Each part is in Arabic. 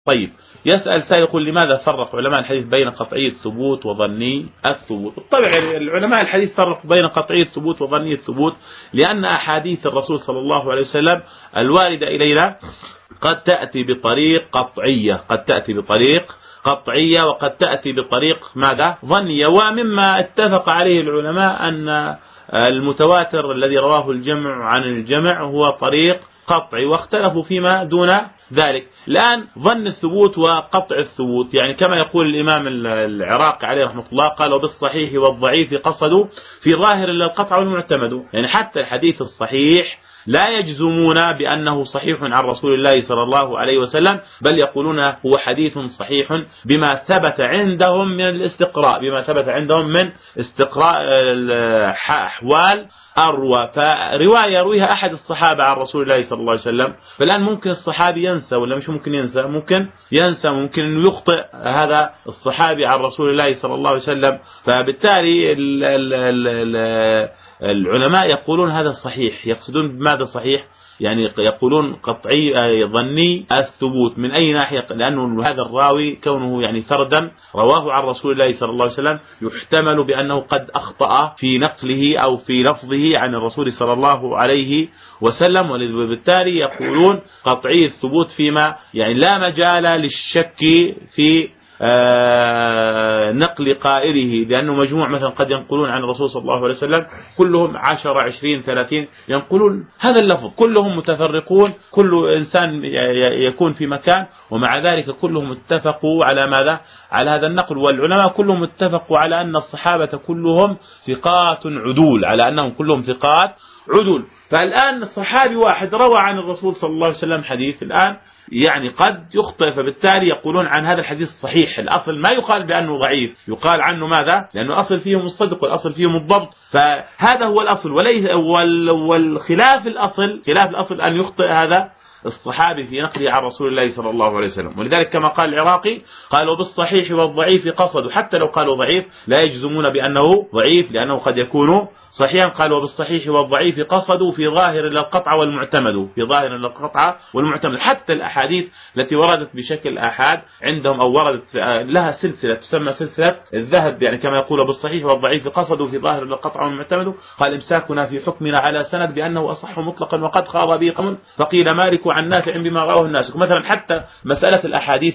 طيب، يسأل سائل يقول لماذا فرق علماء الحديث بين قطعي الثبوت وظني الثبوت؟ بالطبع العلماء الحديث فرقوا بين قطعي الثبوت وظني الثبوت لأن أحاديث الرسول صلى الله عليه وسلم الواردة إلينا قد تأتي بطريق قطعية، قد تأتي بطريق قطعية وقد تأتي بطريق ماذا؟ ظنية. ومما اتفق عليه العلماء أن المتواتر الذي رواه الجمع عن الجمع هو طريق قطعي، واختلفوا فيما دون ذلك. الآن ظن الثبوت وقطع الثبوت، يعني كما يقول الإمام العراقي عليه رحمة الله، قالوا بالصحيح والضعيف قصدوا في ظاهر القطع والمعتمد، يعني حتى الحديث الصحيح لا يجزمون بأنه صحيح عن رسول الله صلى الله عليه وسلم، بل يقولون هو حديث صحيح بما ثبت عندهم من الاستقراء، بما ثبت عندهم من استقراء أحوال أروى. فرواية يرويها أحد الصحابة عن رسول الله صلى الله عليه وسلم، فالآن ممكن الصحابي ينسى ولا مش ممكن ينسى؟ ممكن ينسى، ممكن أنه يخطئ هذا الصحابي عن رسول الله صلى الله عليه وسلم. فبالتالي العلماء يقولون هذا صحيح، يقصدون بماذا صحيح؟ يعني يقولون قطعي ظني الثبوت. من أي ناحية؟ لأنه هذا الراوي كونه يعني فردا رواه عن رسول الله صلى الله عليه وسلم يحتمل بأنه قد أخطأ في نقله أو في لفظه عن الرسول صلى الله عليه وسلم، وبالتالي يقولون قطعي الثبوت فيما يعني لا مجال للشك في نقل قائله، لأنه مجموع مثلا قد ينقلون عن الرسول صلى الله عليه وسلم كلهم 10 20 30 ينقلون هذا اللفظ، كلهم متفرقون، كل إنسان يكون في مكان، ومع ذلك كلهم اتفقوا على ماذا؟ على هذا النقل. والعلماء كلهم اتفقوا على أن الصحابة كلهم ثقات عدول، على أنهم كلهم ثقات عدول. فالآن الصحابي واحد روى عن الرسول صلى الله عليه وسلم حديث، الآن يعني قد يخطئ، فبالتالي يقولون عن هذا الحديث صحيح. الأصل ما يقال بأنه ضعيف، يقال عنه ماذا؟ لأنه أصل فيهم الصدق والأصل فيهم الضبط، فهذا هو الأصل. وليس والخلاف الأصل، خلاف الأصل أن يخطئ هذا الصحابي في نقله عن رسول الله صلى الله عليه وسلم. ولذلك كما قال العراقي قالوا بالصحيح والضعيف قصدوا، حتى لو قالوا ضعيف لا يجزمون بأنه ضعيف لأنه قد يكون صحيحا. قالوا بالصحيح والضعيف قصدوا في ظاهر القطع والمعتمد، في ظاهر القطع والمعتمد. حتى الأحاديث التي وردت بشكل آحاد عندهم أو وردت لها سلسلة تسمى سلسلة الذهب، يعني كما يقول بالصحيح والضعيف قصدوا في ظاهر القطع والمعتمد، قال إمساكنا في حكمنا على سند بأنه أصح مطلقا وقد خاض به قوم فقيل مالك عن نافع بما رواه الناس. مثلا حتى مسألة الأحاديث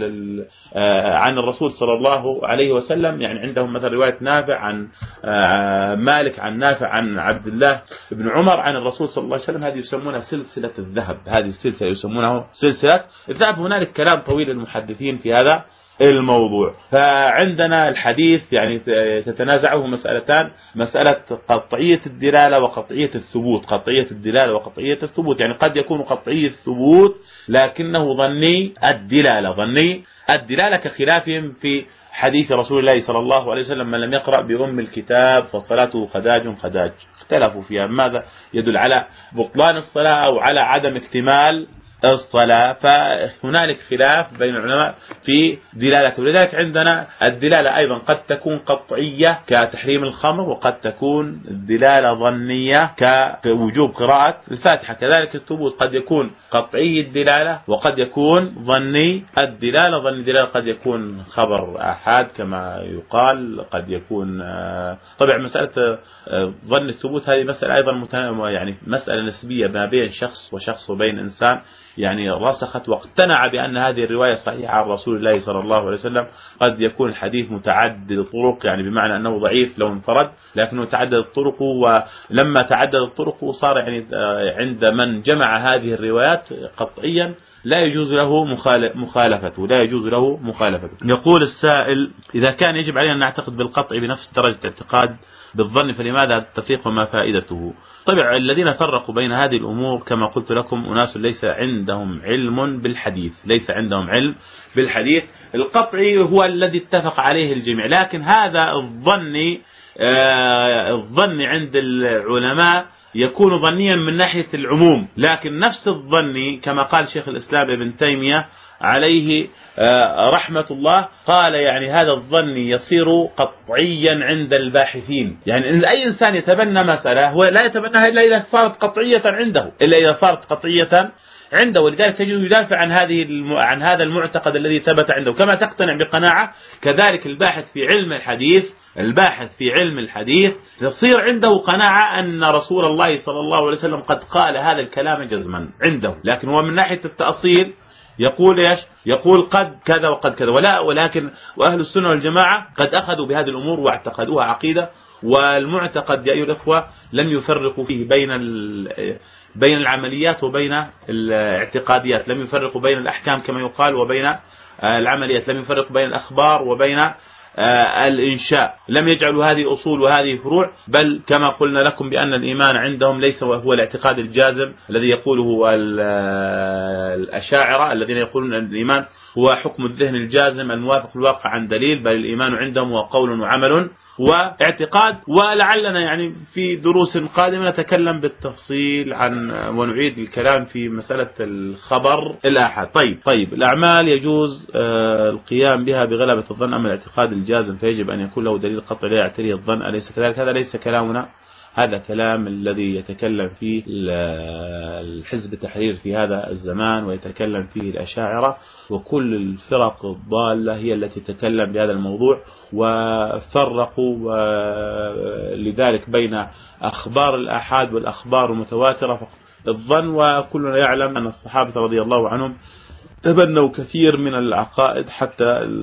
عن الرسول صلى الله عليه وسلم، يعني عندهم مثلا رواية نافع عن مالك عن نافع عن عبد الله بن عمر عن الرسول صلى الله عليه وسلم، هذه يسمونها سلسلة الذهب، هذه السلسلة يسمونها سلسلة الذهب. هنالك كلام طويل للمحدثين في هذا الموضوع. فعندنا الحديث يعني تتنازعه مسألتان، مسألة قطعية الدلالة وقطعية الثبوت. قطعية الدلالة وقطعية الثبوت، يعني قد يكون قطعي الثبوت لكنه ظني الدلالة، ظني الدلالة كخلافهم في حديث رسول الله صلى الله عليه وسلم من لم يقرأ بأم الكتاب فصلاته خداج خداج. اختلفوا فيها ماذا يدل على بطلان الصلاة أو على عدم اكتمال الصلاة، فهنالك خلاف بين العلماء في دلالته. ولذلك عندنا الدلالة أيضا قد تكون قطعية كتحريم الخمر، وقد تكون الدلالة ظنية كوجوب قراءة الفاتحة. كذلك الثبوت قد يكون قطعي الدلالة وقد يكون ظني الدلالة. ظني الدلالة قد يكون خبر آحاد كما يقال، قد يكون طبعا مسألة ظن الثبوت هذه مسألة أيضا يعني مسألة نسبية ما بين شخص وشخص وبين إنسان، يعني رسخت واقتنع بأن هذه الرواية صحيحة عن رسول الله صلى الله عليه وسلم. قد يكون الحديث متعدد الطرق، يعني بمعنى أنه ضعيف لو انفرد لكنه تعدد الطرق، ولما تعدد الطرق صار يعني عند من جمع هذه الروايات قطعيا لا يجوز له مخالفته، لا يجوز له مخالفته. يقول السائل إذا كان يجب علينا أن نعتقد بالقطع بنفس درجة اعتقاد بالظن فلماذا التفريق وما فائدته؟ طبعا الذين فرقوا بين هذه الأمور كما قلت لكم أناس ليس عندهم علم بالحديث، ليس عندهم علم بالحديث. القطعي هو الذي اتفق عليه الجميع، لكن هذا الظن عند العلماء يكون ظنيا من ناحية العموم، لكن نفس الظن كما قال شيخ الإسلام ابن تيمية عليه رحمة الله قال يعني هذا الظن يصير قطعيا عند الباحثين. يعني إن أي إنسان يتبنى مسألة هو لا يتبناها إلا إذا صارت قطعية عنده، إلا إذا صارت قطعية عنده، ولذلك تجد يدافع عن عن هذا المعتقد الذي ثبت عنده، كما تقتنع بقناعة. كذلك الباحث في علم الحديث تصير عنده قناعة أن رسول الله صلى الله عليه وسلم قد قال هذا الكلام جزما عنده، لكن هو من ناحية التأصيل يقول ايش؟ يقول قد كذا وقد كذا، ولكن وأهل السنة والجماعة قد أخذوا بهذه الأمور واعتقدوها عقيدة. والمعتقد يا أيها الأخوة لم يفرقوا فيه بين العمليات وبين الاعتقاديات، لم يفرقوا بين الأحكام كما يقال وبين العمليات، لم يفرقوا بين الأخبار وبين الإنشاء، لم يجعلوا هذه أصول وهذه فروع، بل كما قلنا لكم بأن الإيمان عندهم ليس هو الاعتقاد الجازم الذي يقوله الأشاعرة الذين يقولون أن الإيمان هو حكم الذهن الجازم الموافق للواقع عن دليل، بل الإيمان عندهم هو قول وعمل واعتقاد. ولعلنا يعني في دروس قادمة نتكلم بالتفصيل ونعيد الكلام في مسألة الخبر الآحاد. طيب الأعمال يجوز القيام بها بغلبة الظن، أما الاعتقاد الجازم فيجب أن يكون له دليل قطعي لا يعتريه الظن، أليس كذلك؟ هذا ليس كلامنا، هذا كلام الذي يتكلم فيه الحزب التحرير في هذا الزمان، ويتكلم فيه الأشاعرة، وكل الفرق الضالة هي التي تتكلم بهذا الموضوع، وفرقوا لذلك بين أخبار الآحاد والأخبار المتواترة الظن. وكلنا يعلم أن الصحابة رضي الله عنهم تبنوا كثير من العقائد حتى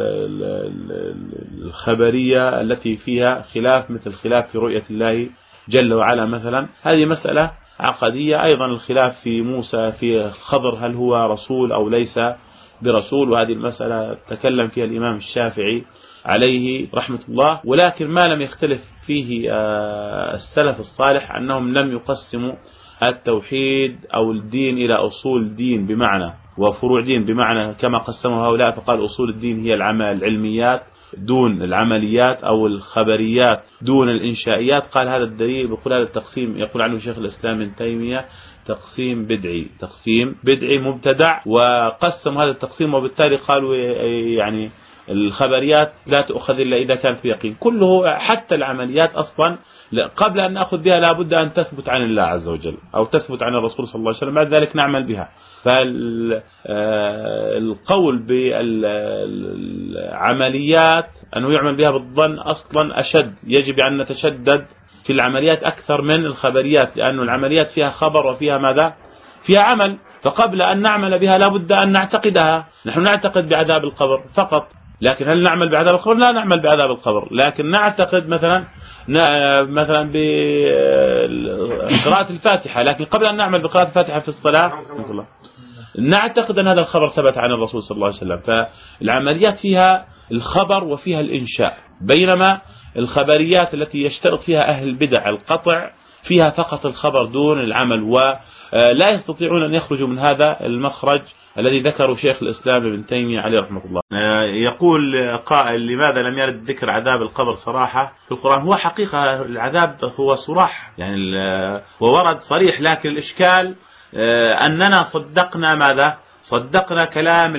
الخبرية التي فيها خلاف، مثل خلاف في رؤية الله جل وعلا مثلا، هذه مسألة عقدية. أيضا الخلاف في موسى في الخضر هل هو رسول أو ليس برسول، وهذه المسألة تكلم فيها الإمام الشافعي عليه رحمة الله. ولكن ما لم يختلف فيه السلف الصالح أنهم لم يقسموا التوحيد أو الدين إلى أصول دين بمعنى وفروع دين بمعنى كما قسموا هؤلاء، فقال أصول الدين هي العلميات دون العمليات، أو الخبريات دون الإنشائيات. قال هذا الدليل، بيقول هذا التقسيم يقول عنه شيخ الإسلام ابن تيمية تقسيم بدعي مبتدع، وقسم هذا التقسيم، وبالتالي قالوا يعني الخبريات لا تؤخذ إلا إذا كانت بيقين. كله حتى العمليات أصلا قبل أن نأخذ بها لابد أن تثبت عن الله عز وجل أو تثبت عن الرسول صلى الله عليه وسلم، بعد ذلك نعمل بها. فالقول بالعمليات أنه يعمل بها بالظن أصلا أشد، يجب أن نتشدد في العمليات أكثر من الخبريات، لأن العمليات فيها خبر وفيها ماذا؟ فيها عمل. فقبل أن نعمل بها لابد أن نعتقدها. نحن نعتقد بعذاب القبر فقط، لكن هل نعمل بعذاب القبر؟ لا نعمل بعذاب القبر، لكن نعتقد مثلا بقراءة الفاتحة، لكن قبل أن نعمل بقراءة الفاتحة في الصلاة نعتقد أن هذا الخبر ثبت عن الرسول صلى الله عليه وسلم. فالعمليات فيها الخبر وفيها الإنشاء، بينما الخبريات التي يشترط فيها أهل البدع القطع فيها فقط الخبر دون العمل، ولا يستطيعون أن يخرجوا من هذا المخرج الذي ذكره شيخ الإسلام ابن تيمية عليه رحمة الله. يقول قائل لماذا لم يرد ذكر عذاب القبر صراحة في القرآن؟ هو حقيقة العذاب هو صراح يعني وورد صريح، لكن الإشكال أننا صدقنا ماذا؟ صدقنا كلام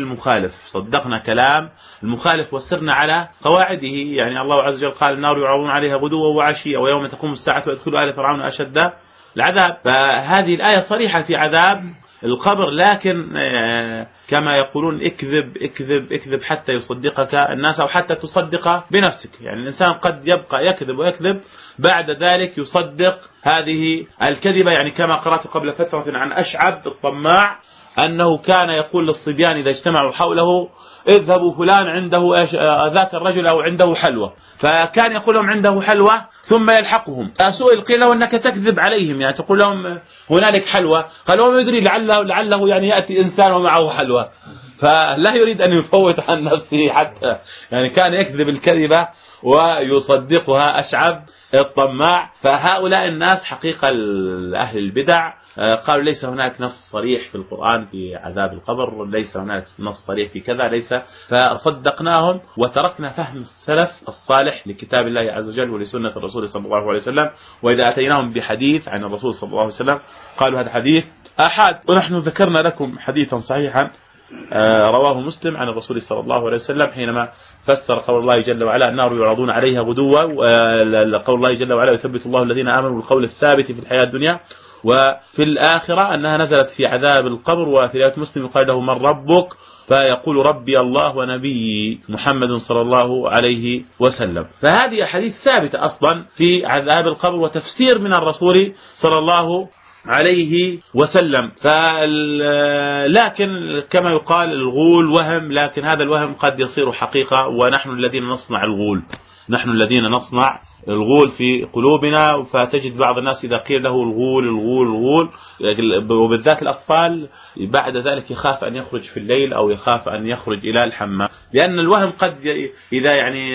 المخالف وسرنا على قواعده. يعني الله عز وجل قال النار يعرضون عليها غدوا وعشيا ويوم تقوم الساعة ويدخلوا آل فرعون أشد العذاب. فهذه الآية صريحة في عذاب القبر، لكن كما يقولون اكذب حتى يصدقك الناس أو حتى تصدق بنفسك. يعني الإنسان قد يبقى يكذب بعد ذلك يصدق هذه الكذبة. يعني كما قرأت قبل فترة عن أشعب الطماع أنه كان يقول للصبيان إذا اجتمعوا حوله اذهبوا فلان عنده ذاك الرجل أو عنده حلوى، فكان يقول لهم عنده حلوى ثم يلحقهم. سئل قيل له أنك تكذب عليهم، يعني تقول لهم هنالك حلوى، قال وما يدري لعله يعني يأتي إنسان ومعه حلوى، فلا يريد أن يفوت عن نفسه حتى يعني كان يكذب الكذبة ويصدقها أشعب الطماع. فهؤلاء الناس حقيقة أهل البدع قالوا ليس هناك نص صريح في القرآن في عذاب القبر، ليس هناك نص صريح في كذا، ليس، فصدقناهم وتركنا فهم السلف الصالح لكتاب الله عز وجل ولسنة الرسول صلى الله عليه وسلم. وإذا أتيناهم بحديث عن الرسول صلى الله عليه وسلم قالوا هذا حديث آحاد. ونحن ذكرنا لكم حديثا صحيحا رواه مسلم عن الرسول صلى الله عليه وسلم حينما فسر قول الله جل وعلا النار يعرضون عليها غدوا، قول الله جل وعلا يثبت الله الذين آمنوا بالقول الثابت في الحياة الدنيا وفي الآخرة أنها نزلت في عذاب القبر. وفي رواية مسلم يقال له من ربك؟ فيقول ربي الله ونبي محمد صلى الله عليه وسلم. فهذه أحاديث ثابتة أصلا في عذاب القبر وتفسير من الرسول صلى الله عليه وسلم. لكن كما يقال الغول وهم، لكن هذا الوهم قد يصير حقيقة، ونحن الذين نصنع الغول، نحن الذين نصنع الغول في قلوبنا. فتجد بعض الناس إذا قيل له الغول الغول الغول، وبالذات الأطفال، بعد ذلك يخاف أن يخرج في الليل أو يخاف أن يخرج إلى الحمام، لأن الوهم قد إذا يعني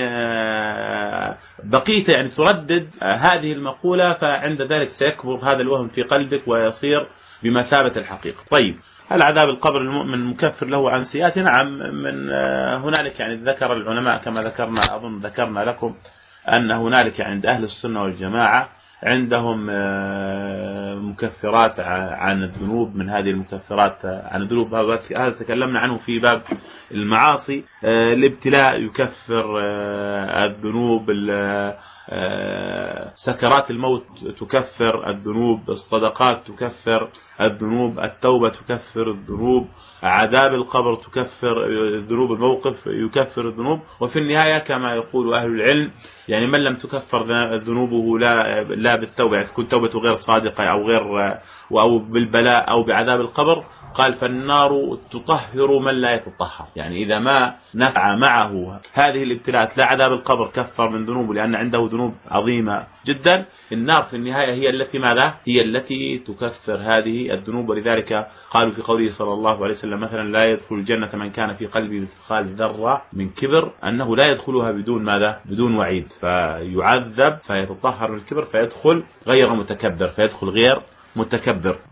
بقيت يعني تردد هذه المقولة، فعند ذلك سيكبر هذا الوهم في قلبك ويصير بمثابة الحقيقة. طيب، هل عذاب القبر المؤمن مكفر له عن سيئاته؟ نعم، من هنالك يعني ذكر العلماء كما ذكرنا، أظن ذكرنا لكم أن هنالك عند أهل السنة والجماعة عندهم مكفرات عن الذنوب. من هذه المكفرات عن الذنوب هذا تكلمنا عنه في باب المعاصي. الابتلاء يكفر الذنوب، سكرات الموت تكفر الذنوب، الصدقات تكفر الذنوب، التوبة تكفر الذنوب، عذاب القبر تكفر الذنوب، الموقف يكفر الذنوب. وفي النهاية كما يقول أهل العلم، يعني من لم تكفر ذنوبه لا بالتوبة، يعني تكون توبته غير صادقة أو بالبلاء أو بعذاب القبر، قال فالنار تطهر من لا يتطهر. يعني إذا ما نفع معه هذه الابتلاءات لا عذاب القبر كفر من ذنوبه لأن عنده ذنوب عظيمة جدا، النار في النهاية هي التي ماذا؟ هي التي تكفر هذه الذنوب. ولذلك قالوا في قوله صلى الله عليه وسلم مثلا لا يدخل الجنة من كان في قلبه مثقال ذرة من كبر، أنه لا يدخلها بدون ماذا؟ بدون وعيد، فيعذب فيتطهر من الكبر فيدخل غير متكبر، فيدخل غير متكبر.